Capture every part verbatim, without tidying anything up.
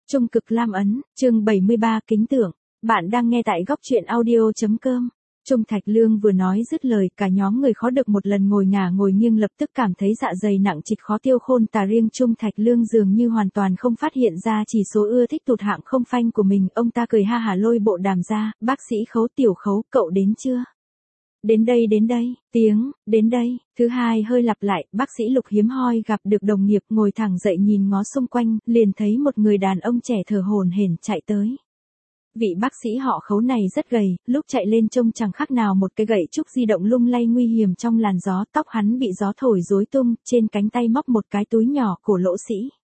Trung cực lam ấn, chương bảy mươi ba kính tượng. Bạn đang nghe tại góc truyện audio.com. Trung Thạch Lương vừa nói dứt lời, cả nhóm người khó được một lần ngồi ngả ngồi nghiêng lập tức cảm thấy dạ dày nặng trịch khó tiêu khôn tả. Riêng Trung Thạch Lương dường như hoàn toàn không phát hiện ra chỉ số ưa thích tụt hạng không phanh của mình. Ông ta cười ha hả lôi bộ đàm ra, bác sĩ Khấu, Tiểu Khấu, cậu đến chưa? Đến đây đến đây, tiếng, đến đây, thứ hai hơi lặp lại, bác sĩ Lục hiếm hoi gặp được đồng nghiệp ngồi thẳng dậy nhìn ngó xung quanh, liền thấy một người đàn ông trẻ thở hổn hển chạy tới. Vị bác sĩ họ Khấu này rất gầy, lúc chạy lên trông chẳng khác nào một cái gậy trúc di động lung lay nguy hiểm trong làn gió, tóc hắn bị gió thổi rối tung, trên cánh tay móc một cái túi nhỏ cổ lỗ sĩ.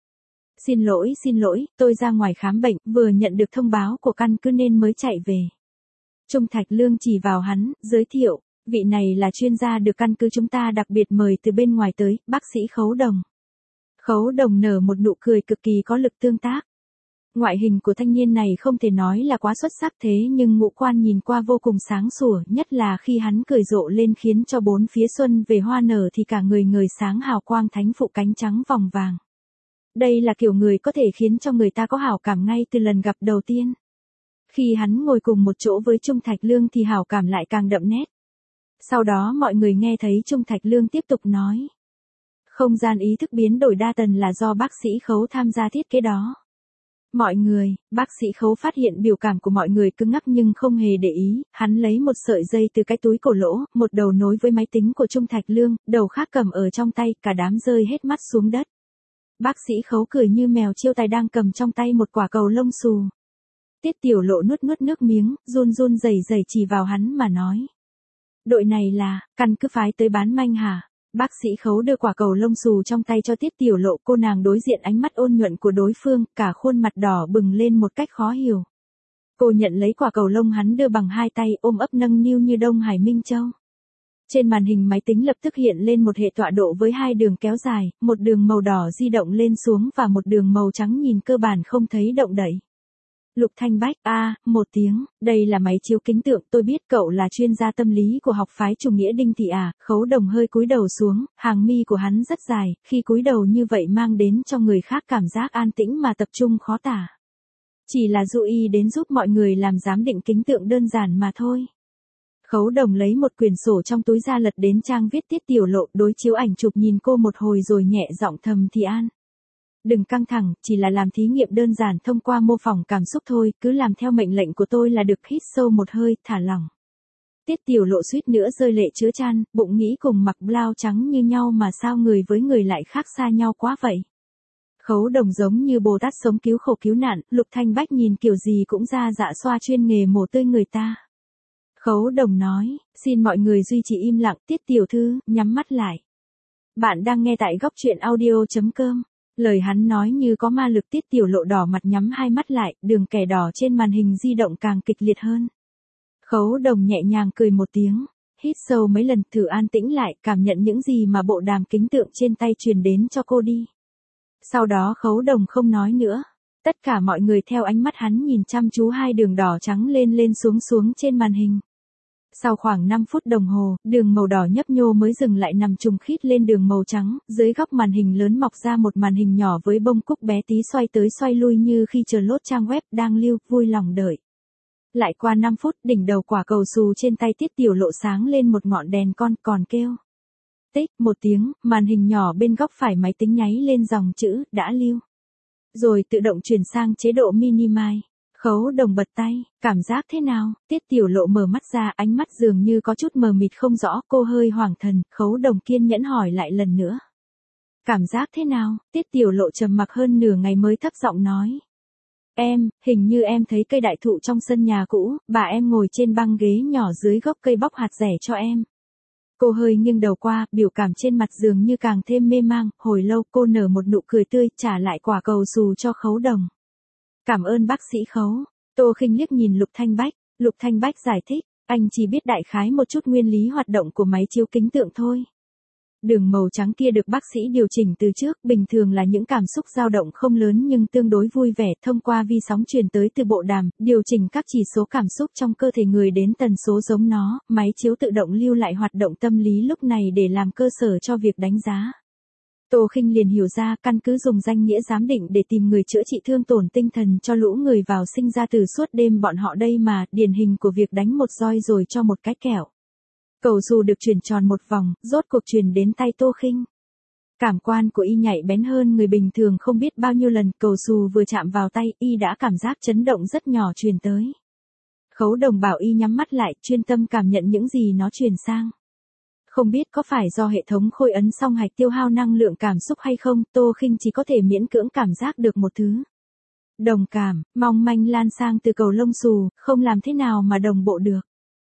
Xin lỗi, xin lỗi, tôi ra ngoài khám bệnh, vừa nhận được thông báo của căn cứ nên mới chạy về. Trung Thạch Lương chỉ vào hắn, giới thiệu, vị này là chuyên gia được căn cứ chúng ta đặc biệt mời từ bên ngoài tới, bác sĩ Khấu Đồng. Khấu Đồng nở một nụ cười cực kỳ có lực tương tác. Ngoại hình của thanh niên này không thể nói là quá xuất sắc thế nhưng ngũ quan nhìn qua vô cùng sáng sủa, nhất là khi hắn cười rộ lên khiến cho bốn phía xuân về hoa nở thì cả người người sáng hào quang thánh phụ cánh trắng vòng vàng. Đây là kiểu người có thể khiến cho người ta có hảo cảm ngay từ lần gặp đầu tiên. Khi hắn ngồi cùng một chỗ với Trung Thạch Lương thì hảo cảm lại càng đậm nét. Sau đó mọi người nghe thấy Trung Thạch Lương tiếp tục nói. Không gian ý thức biến đổi đa tần là do bác sĩ Khấu tham gia thiết kế đó. Mọi người, bác sĩ Khấu phát hiện biểu cảm của mọi người cứng ngắc nhưng không hề để ý, hắn lấy một sợi dây từ cái túi cổ lỗ, một đầu nối với máy tính của Trung Thạch Lương, đầu khác cầm ở trong tay, cả đám rơi hết mắt xuống đất. Bác sĩ Khấu cười như mèo chiêu tài đang cầm trong tay một quả cầu lông xù. Tiết Tiểu Lộ nuốt nuốt nước miếng, run run rẩy rẩy chỉ vào hắn mà nói. Đội này là, căn cứ phái tới bán manh hả? Bác sĩ Khấu đưa quả cầu lông xù trong tay cho Tiết Tiểu Lộ, cô nàng đối diện ánh mắt ôn nhuận của đối phương, cả khuôn mặt đỏ bừng lên một cách khó hiểu. Cô nhận lấy quả cầu lông hắn đưa bằng hai tay, ôm ấp nâng niu như Đông Hải Minh Châu. Trên màn hình máy tính lập tức hiện lên một hệ tọa độ với hai đường kéo dài, một đường màu đỏ di động lên xuống và một đường màu trắng nhìn cơ bản không thấy động đậy. Lục Thanh Bách, a, à, một tiếng, đây là máy chiếu kính tượng, tôi biết cậu là chuyên gia tâm lý của học phái chủ nghĩa Đinh Thị à? Khấu Đồng hơi cúi đầu xuống, hàng mi của hắn rất dài, khi cúi đầu như vậy mang đến cho người khác cảm giác an tĩnh mà tập trung khó tả. Chỉ là dụ ý đến giúp mọi người làm giám định kính tượng đơn giản mà thôi. Khấu Đồng lấy một quyển sổ trong túi ra lật đến trang viết Tiết Tiểu Lộ, đối chiếu ảnh chụp nhìn cô một hồi rồi nhẹ giọng thầm thì an. Đừng căng thẳng, chỉ là làm thí nghiệm đơn giản thông qua mô phỏng cảm xúc thôi, cứ làm theo mệnh lệnh của tôi là được. Hít sâu một hơi, thả lỏng. Tiết Tiểu Lộ suýt nữa rơi lệ chứa chan, bụng nghĩ cùng mặc blau trắng như nhau mà sao người với người lại khác xa nhau quá vậy. Khấu Đồng giống như Bồ Tát sống cứu khổ cứu nạn, Lục Thanh Bách nhìn kiểu gì cũng ra dạ xoa chuyên nghề mổ tươi người ta. Khấu Đồng nói, xin mọi người duy trì im lặng, Tiết Tiểu Thư, nhắm mắt lại. Bạn đang nghe tại góc truyện audio.com. Lời hắn nói như có ma lực. Tiết Tiểu Lộ đỏ mặt nhắm hai mắt lại, đường kẻ đỏ trên màn hình di động càng kịch liệt hơn. Khấu Đồng nhẹ nhàng cười một tiếng, hít sâu mấy lần, thử an tĩnh lại, cảm nhận những gì mà bộ đàm kính tượng trên tay truyền đến cho cô đi. Sau đó Khấu Đồng không nói nữa. Tất cả mọi người theo ánh mắt hắn nhìn chăm chú hai đường đỏ trắng lên lên xuống xuống trên màn hình. Sau khoảng năm phút đồng hồ, đường màu đỏ nhấp nhô mới dừng lại nằm trùng khít lên đường màu trắng, dưới góc màn hình lớn mọc ra một màn hình nhỏ với bông cúc bé tí xoay tới xoay lui như khi chờ lốt trang web đang lưu, vui lòng đợi. Lại qua năm phút, đỉnh đầu quả cầu xù trên tay Tiết Tiểu Lộ sáng lên một ngọn đèn con, còn kêu. Tích, một tiếng, màn hình nhỏ bên góc phải máy tính nháy lên dòng chữ, đã lưu. Rồi tự động chuyển sang chế độ minimize. Khấu Đồng bật tay, cảm giác thế nào? Tiết Tiểu Lộ mở mắt ra, ánh mắt dường như có chút mờ mịt không rõ, cô hơi hoảng thần. Khấu Đồng kiên nhẫn hỏi lại lần nữa. Cảm giác thế nào? Tiết Tiểu Lộ trầm mặc hơn nửa ngày mới thấp giọng nói. Em, hình như em thấy cây đại thụ trong sân nhà cũ, bà em ngồi trên băng ghế nhỏ dưới gốc cây bóc hạt rẻ cho em. Cô hơi nghiêng đầu qua, biểu cảm trên mặt dường như càng thêm mê mang, hồi lâu cô nở một nụ cười tươi, trả lại quả cầu xù cho Khấu Đồng. Cảm ơn bác sĩ Khấu. Tô Khinh liếc nhìn Lục Thanh Bách. Lục Thanh Bách giải thích, anh chỉ biết đại khái một chút nguyên lý hoạt động của máy chiếu kính tượng thôi. Đường màu trắng kia được bác sĩ điều chỉnh từ trước, bình thường là những cảm xúc dao động không lớn nhưng tương đối vui vẻ, thông qua vi sóng truyền tới từ bộ đàm, điều chỉnh các chỉ số cảm xúc trong cơ thể người đến tần số giống nó, máy chiếu tự động lưu lại hoạt động tâm lý lúc này để làm cơ sở cho việc đánh giá. Tô Khinh liền hiểu ra, căn cứ dùng danh nghĩa giám định để tìm người chữa trị thương tổn tinh thần cho lũ người vào sinh ra từ suốt đêm bọn họ đây mà, điển hình của việc đánh một roi rồi cho một cái kẹo. Cầu dù được chuyển tròn một vòng, rốt cuộc truyền đến tay Tô Khinh. Cảm quan của y nhạy bén hơn người bình thường không biết bao nhiêu lần, cầu dù vừa chạm vào tay, y đã cảm giác chấn động rất nhỏ truyền tới. Khấu Đồng bảo y nhắm mắt lại, chuyên tâm cảm nhận những gì nó truyền sang. Không biết có phải do hệ thống khôi ấn song hạch tiêu hao năng lượng cảm xúc hay không, Tô Khinh chỉ có thể miễn cưỡng cảm giác được một thứ. Đồng cảm, mong manh lan sang từ cầu lông xù, không làm thế nào mà đồng bộ được.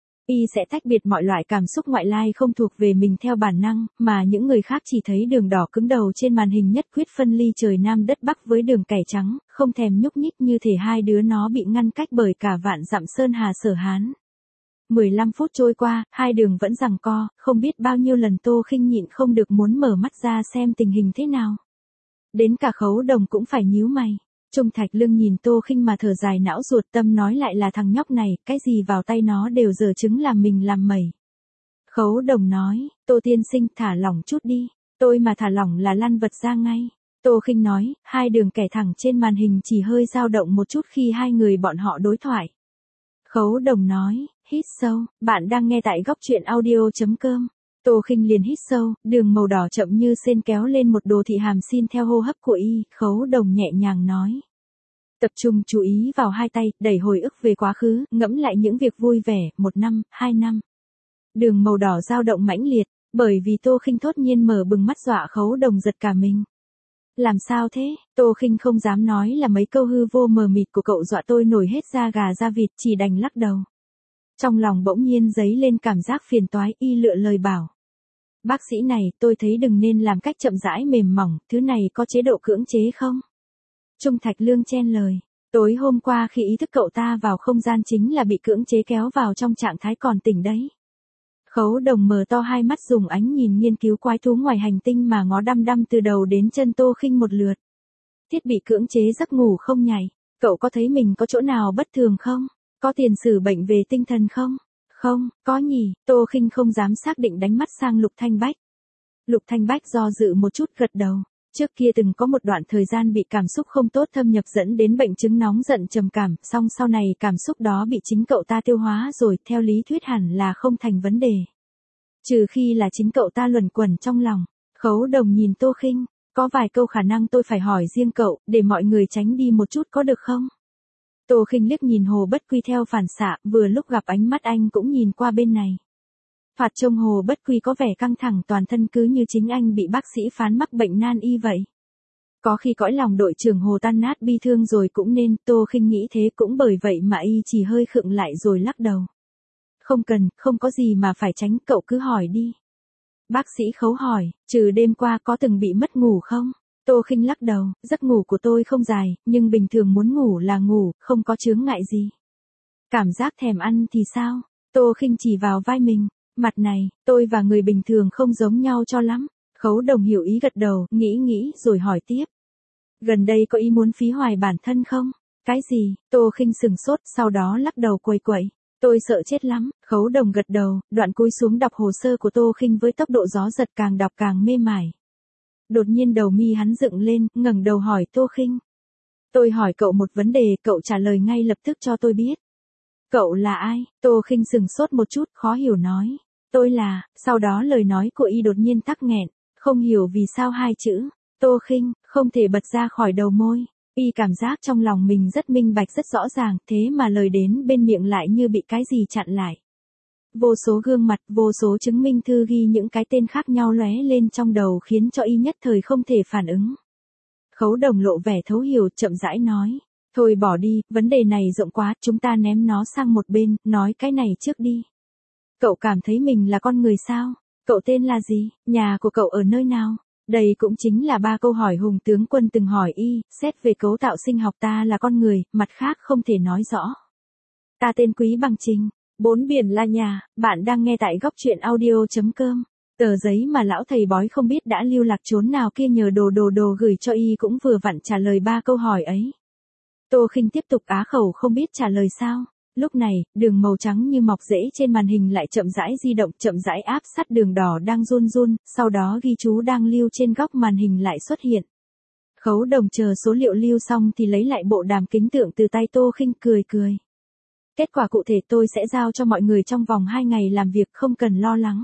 Y sẽ tách biệt mọi loại cảm xúc ngoại lai không thuộc về mình theo bản năng, mà những người khác chỉ thấy đường đỏ cứng đầu trên màn hình nhất quyết phân ly trời Nam đất Bắc với đường kẻ trắng, không thèm nhúc nhích như thể hai đứa nó bị ngăn cách bởi cả vạn dặm sơn hà Sở Hán. mười lăm phút trôi qua, hai đường vẫn giằng co, không biết bao nhiêu lần Tô Khinh nhịn không được muốn mở mắt ra xem tình hình thế nào. Đến cả Khấu Đồng cũng phải nhíu mày. Trung Thạch Lương nhìn Tô Khinh mà thở dài não ruột, tâm nói lại là thằng nhóc này, cái gì vào tay nó đều dở chứng làm mình làm mẩy. Khấu Đồng nói, Tô tiên sinh thả lỏng chút đi, tôi mà thả lỏng là lăn vật ra ngay. Tô Khinh nói, hai đường kẻ thẳng trên màn hình chỉ hơi dao động một chút khi hai người bọn họ đối thoại. Khấu Đồng nói, hít sâu, bạn đang nghe tại góc truyện audio chấm com. Tô Khinh liền hít sâu, đường màu đỏ chậm như sên kéo lên một đồ thị hàm xin theo hô hấp của y, Khấu Đồng nhẹ nhàng nói. Tập trung chú ý vào hai tay, đẩy hồi ức về quá khứ, ngẫm lại những việc vui vẻ, một năm, hai năm. Đường màu đỏ dao động mãnh liệt, bởi vì Tô Khinh thốt nhiên mở bừng mắt dọa Khấu Đồng giật cả mình. Làm sao thế? Tô Khinh không dám nói là mấy câu hư vô mờ mịt của cậu dọa tôi nổi hết da gà da vịt, chỉ đành lắc đầu. Trong lòng bỗng nhiên dấy lên cảm giác phiền toái, y lựa lời bảo. Bác sĩ này, tôi thấy đừng nên làm cách chậm rãi mềm mỏng, thứ này có chế độ cưỡng chế không? Trung Thạch Lương chen lời. Tối hôm qua khi ý thức cậu ta vào không gian chính là bị cưỡng chế kéo vào trong trạng thái còn tỉnh đấy. Khấu Đồng mở to hai mắt dùng ánh nhìn nghiên cứu quái thú ngoài hành tinh mà ngó đăm đăm từ đầu đến chân Tô Khinh một lượt. Thiết bị cưỡng chế giấc ngủ không nhảy, cậu có thấy mình có chỗ nào bất thường không? Có tiền sử bệnh về tinh thần không? Không, có nhỉ, Tô Khinh không dám xác định đánh mắt sang Lục Thanh Bách. Lục Thanh Bách do dự một chút gật đầu. Trước kia từng có một đoạn thời gian bị cảm xúc không tốt thâm nhập dẫn đến bệnh chứng nóng giận trầm cảm, song sau này cảm xúc đó bị chính cậu ta tiêu hóa rồi, theo lý thuyết hẳn là không thành vấn đề. Trừ khi là chính cậu ta luẩn quẩn trong lòng. Khấu Đồng nhìn Tô Khinh, có vài câu khả năng tôi phải hỏi riêng cậu, để mọi người tránh đi một chút có được không? Tô Khinh liếc nhìn Hồ Bất Quy theo phản xạ, vừa lúc gặp ánh mắt anh cũng nhìn qua bên này. Thoạt trông Hồ Bất Quy có vẻ căng thẳng toàn thân cứ như chính anh bị bác sĩ phán mắc bệnh nan y vậy. Có khi cõi lòng đội trưởng Hồ tan nát bi thương rồi cũng nên, Tô Khinh nghĩ thế cũng bởi vậy mà y chỉ hơi khựng lại rồi lắc đầu. Không cần, không có gì mà phải tránh, cậu cứ hỏi đi. Bác sĩ Khấu hỏi, trừ đêm qua có từng bị mất ngủ không? Tô Khinh lắc đầu, giấc ngủ của tôi không dài, nhưng bình thường muốn ngủ là ngủ, không có chướng ngại gì. Cảm giác thèm ăn thì sao? Tô Khinh chỉ vào vai mình, mặt này, tôi và người bình thường không giống nhau cho lắm. Khấu Đồng hiểu ý gật đầu, nghĩ nghĩ rồi hỏi tiếp. Gần đây có ý muốn phí hoài bản thân không? Cái gì? Tô Khinh sừng sốt, sau đó lắc đầu quẩy quẩy. Tôi sợ chết lắm. Khấu Đồng gật đầu, đoạn cúi xuống đọc hồ sơ của Tô Khinh với tốc độ gió giật, càng đọc càng mê mải. Đột nhiên đầu mi hắn dựng lên, ngẩng đầu hỏi Tô Khinh. Tôi hỏi cậu một vấn đề, cậu trả lời ngay lập tức cho tôi biết. Cậu là ai? Tô Khinh sừng sốt một chút, khó hiểu nói. Tôi là, sau đó lời nói của y đột nhiên tắc nghẹn, không hiểu vì sao hai chữ. Tô Khinh, không thể bật ra khỏi đầu môi. Y cảm giác trong lòng mình rất minh bạch rất rõ ràng, thế mà lời đến bên miệng lại như bị cái gì chặn lại. Vô số gương mặt, vô số chứng minh thư ghi những cái tên khác nhau lóe lên trong đầu khiến cho y nhất thời không thể phản ứng. Khấu Đồng lộ vẻ thấu hiểu, chậm rãi nói. Thôi bỏ đi, vấn đề này rộng quá, chúng ta ném nó sang một bên, nói cái này trước đi. Cậu cảm thấy mình là con người sao? Cậu tên là gì? Nhà của cậu ở nơi nào? Đây cũng chính là ba câu hỏi Hùng tướng quân từng hỏi y, xét về cấu tạo sinh học ta là con người, mặt khác không thể nói rõ. Ta tên Quý Bằng Trình, bốn biển là nhà, bạn đang nghe tại góc truyện audio chấm com. Tờ giấy mà lão thầy bói không biết đã lưu lạc trốn nào kia nhờ đồ đồ đồ gửi cho y cũng vừa vặn trả lời ba câu hỏi ấy. Tô Khinh tiếp tục á khẩu không biết trả lời sao. Lúc này, đường màu trắng như mọc rễ trên màn hình lại chậm rãi di động, chậm rãi áp sát đường đỏ đang run run, sau đó ghi chú đang lưu trên góc màn hình lại xuất hiện. Khấu Đồng chờ số liệu lưu xong thì lấy lại bộ đàm kính tượng từ tay Tô Khinh, cười cười. Kết quả cụ thể tôi sẽ giao cho mọi người trong vòng hai ngày làm việc, không cần lo lắng.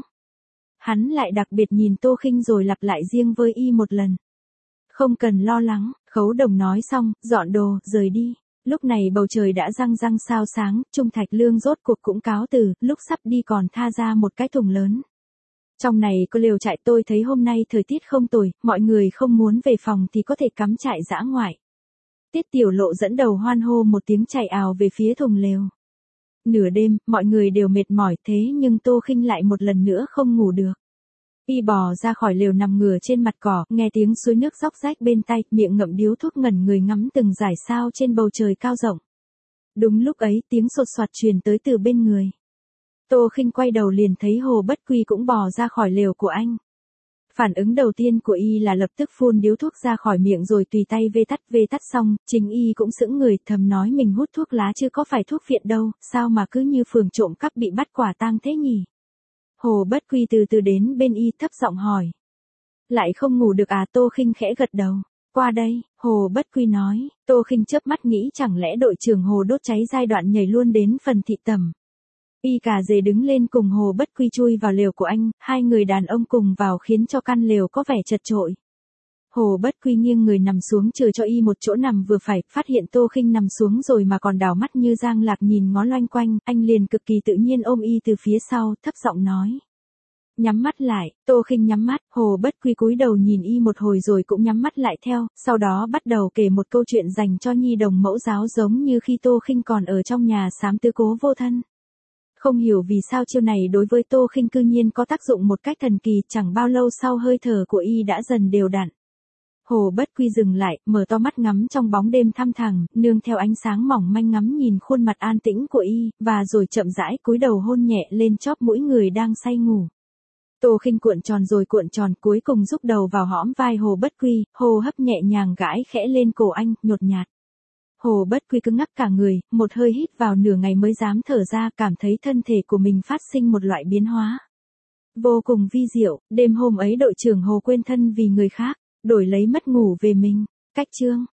Hắn lại đặc biệt nhìn Tô Khinh rồi lặp lại riêng với y một lần. Không cần lo lắng, Khấu Đồng nói xong, dọn đồ, rời đi. Lúc này bầu trời đã răng răng sao sáng, Trung Thạch Lương rốt cuộc cũng cáo từ, lúc sắp đi còn tha ra một cái thùng lớn. Trong này có lều trại, tôi thấy hôm nay thời tiết không tồi, mọi người không muốn về phòng thì có thể cắm trại dã ngoại. Tiết Tiểu Lộ dẫn đầu hoan hô một tiếng chạy ào về phía thùng lều. Nửa đêm, mọi người đều mệt mỏi thế nhưng Tô Khinh lại một lần nữa không ngủ được. Y bò ra khỏi lều nằm ngửa trên mặt cỏ, nghe tiếng suối nước róc rách bên tai, miệng ngậm điếu thuốc ngẩn người ngắm từng dải sao trên bầu trời cao rộng. Đúng lúc ấy, tiếng sột soạt truyền tới từ bên người. Tô Khinh quay đầu liền thấy Hồ Bất Quy cũng bò ra khỏi lều của anh. Phản ứng đầu tiên của y là lập tức phun điếu thuốc ra khỏi miệng rồi tùy tay vê tắt vê tắt xong, chính y cũng sững người, thầm nói mình hút thuốc lá chứ có phải thuốc viện đâu, sao mà cứ như phường trộm cắp bị bắt quả tang thế nhỉ? Hồ Bất Quy từ từ đến bên y thấp giọng hỏi. Lại không ngủ được à? Tô Khinh khẽ gật đầu. Qua đây, Hồ Bất Quy nói. Tô Khinh chớp mắt nghĩ chẳng lẽ đội trưởng Hồ đốt cháy giai đoạn nhảy luôn đến phần thị tẩm. Y cà dề đứng lên cùng Hồ Bất Quy chui vào lều của anh, hai người đàn ông cùng vào khiến cho căn lều có vẻ chật chội. Hồ Bất Quy nghiêng người nằm xuống chờ cho y một chỗ nằm vừa phải, phát hiện Tô Khinh nằm xuống rồi mà còn đảo mắt như giang lạc nhìn ngó loanh quanh, anh liền cực kỳ tự nhiên ôm y từ phía sau, thấp giọng nói. Nhắm mắt lại. Tô Khinh nhắm mắt, Hồ Bất Quy cúi đầu nhìn y một hồi rồi cũng nhắm mắt lại theo, sau đó bắt đầu kể một câu chuyện dành cho nhi đồng mẫu giáo giống như khi Tô Khinh còn ở trong nhà xám tứ cố vô thân. Không hiểu vì sao chiêu này đối với Tô Khinh cư nhiên có tác dụng một cách thần kỳ, chẳng bao lâu sau hơi thở của y đã dần đều đặn. Hồ Bất Quy dừng lại, mở to mắt ngắm trong bóng đêm thăm thẳm, nương theo ánh sáng mỏng manh ngắm nhìn khuôn mặt an tĩnh của y, và rồi chậm rãi cúi đầu hôn nhẹ lên chóp mũi người đang say ngủ. Tô Khinh cuộn tròn rồi cuộn tròn, cuối cùng rúc đầu vào hõm vai Hồ Bất Quy, hô hấp nhẹ nhàng gãi khẽ lên cổ anh, nhột nhạt. Hồ Bất Quy cứng ngắc cả người, một hơi hít vào nửa ngày mới dám thở ra, cảm thấy thân thể của mình phát sinh một loại biến hóa vô cùng vi diệu. Đêm hôm ấy đội trưởng Hồ quên thân vì người khác, đổi lấy mất ngủ về mình. Cách chương